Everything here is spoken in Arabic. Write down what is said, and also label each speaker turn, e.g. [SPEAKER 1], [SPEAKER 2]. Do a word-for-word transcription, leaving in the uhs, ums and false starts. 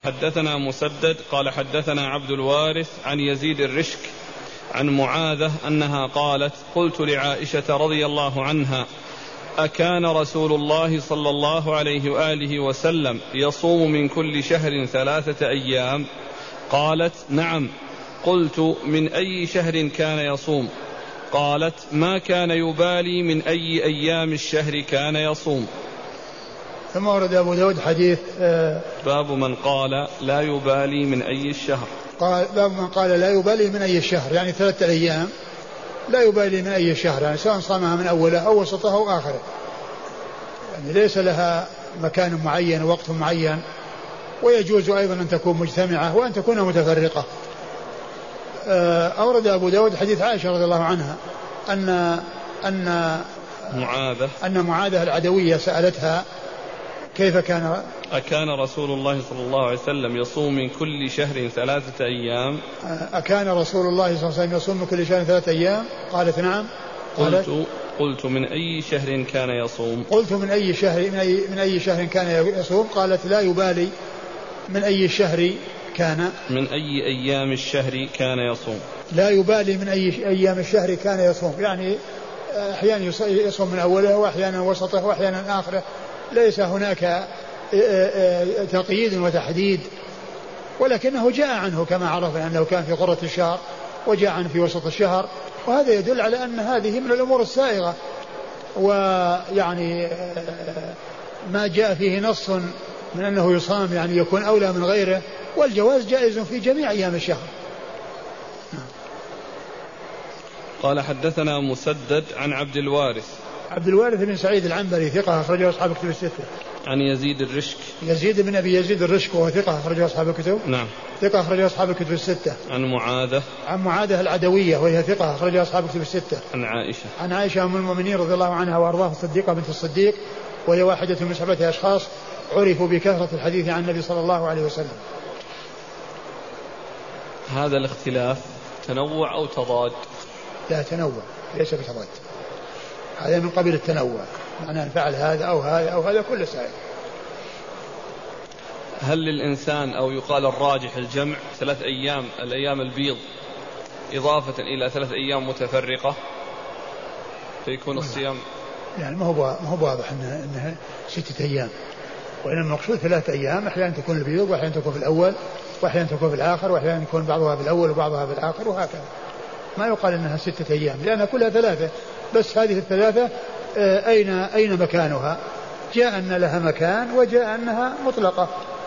[SPEAKER 1] حدثنا مسدد قال حدثنا عبد الوارث عن يزيد الرشك عن معاذة أنها قالت قلت لعائشة رضي الله عنها أكان رسول الله صلى الله عليه وآله وسلم يصوم من كل شهر ثلاثة أيام؟ قالت نعم. قلت من أي شهر كان يصوم؟ قالت ما كان يبالي من أي أيام الشهر كان يصوم.
[SPEAKER 2] ثم ورد أبو داود حديث آه
[SPEAKER 1] باب من قال لا يبالي من أي الشهر.
[SPEAKER 2] قال باب من قال لا يبالي من أي الشهر، يعني ثلاثة أيام لا يبالي من أي شهر، يعني سواء صامها من أوله أو وسطه أو آخره، يعني ليس لها مكان معين ووقت معين، ويجوز أيضا أن تكون مجتمعة وأن تكون متفرقة. أورد أبو داود حديث عائشة رضي الله عنها أن أن
[SPEAKER 1] معاذة
[SPEAKER 2] أن معاذة العدوية سألتها كيف كان
[SPEAKER 1] أكان رسول الله صلى الله عليه وسلم يصوم من كل شهر ثلاثة أيام؟
[SPEAKER 2] أكان رسول الله صلى الله عليه وسلم يصوم من كل شهر ثلاثة أيام؟ قالت نعم.
[SPEAKER 1] قالت قلت قلت من أي شهر كان يصوم؟
[SPEAKER 2] قلت من أي شهر من أي من أي شهر كان يصوم؟ قالت لا يبالي من أي شهر كان
[SPEAKER 1] من أي أيام الشهر كان يصوم.
[SPEAKER 2] لا يبالي من أي أيام الشهر كان يصوم، يعني أحيانا يصوم من أوله وأحيانا وسطه وأحيانا آخره، ليس هناك تقييد وتحديد، ولكنه جاء عنه كما عرفنا أنه كان في قرة الشهر وجاء عنه في وسط الشهر، وهذا يدل على أن هذه من الأمور السائغة، ويعني ما جاء فيه نص من أنه يصام يعني يكون أولى من غيره، والجواز جائز في جميع أيام الشهر.
[SPEAKER 1] قال حدثنا مسدد عن عبد الوارث
[SPEAKER 2] عبد الوارث بن سعيد العنبري ثقة أخرجه أصحاب الكتب الستة.
[SPEAKER 1] عن يزيد الرشك
[SPEAKER 2] يزيد بن أبي يزيد الرشك وهو ثقة أخرجه أصحاب الكتب.
[SPEAKER 1] نعم
[SPEAKER 2] ثقة أخرجه أصحاب الكتب الستة.
[SPEAKER 1] عن معاذة
[SPEAKER 2] عن معاذة العدوية وهي ثقة أخرجه أصحاب الكتب الستة.
[SPEAKER 1] عن عائشة
[SPEAKER 2] عن عائشة أم المؤمنين رضي الله عنها وأرضاها الصديقة بنت الصديق، وهي واحدة من سبعة أشخاص عرفوا بكثرة الحديث عن النبي صلى الله عليه وسلم.
[SPEAKER 1] هذا الاختلاف تنوع أو تضاد؟
[SPEAKER 2] لا تنوع، ليس بتضاد، هذا من قبيل التنوع، معناه فعل هذا أو هذا أو هذا كل سائل.
[SPEAKER 1] هل للإنسان أو يقال الراجح الجمع ثلاث أيام الأيام البيض إضافة إلى ثلاث أيام متفرقة فيكون الصيام؟
[SPEAKER 2] يعني ما هو ما هو واضح إنها إنها ستة أيام، وإنما المقصود ثلاث أيام، أحيانا تكون البيض وأحيانا تكون في الأول وأحيانا تكون في الآخر وأحيانا يكون بعضها في الأول وبعضها في الآخر وهكذا. ما يقال إنها ستة أيام لأنها كلها ثلاثة، بس هذه الثلاثة أين أين مكانها؟ جاء أن لها مكان وجاء أنها مطلقة.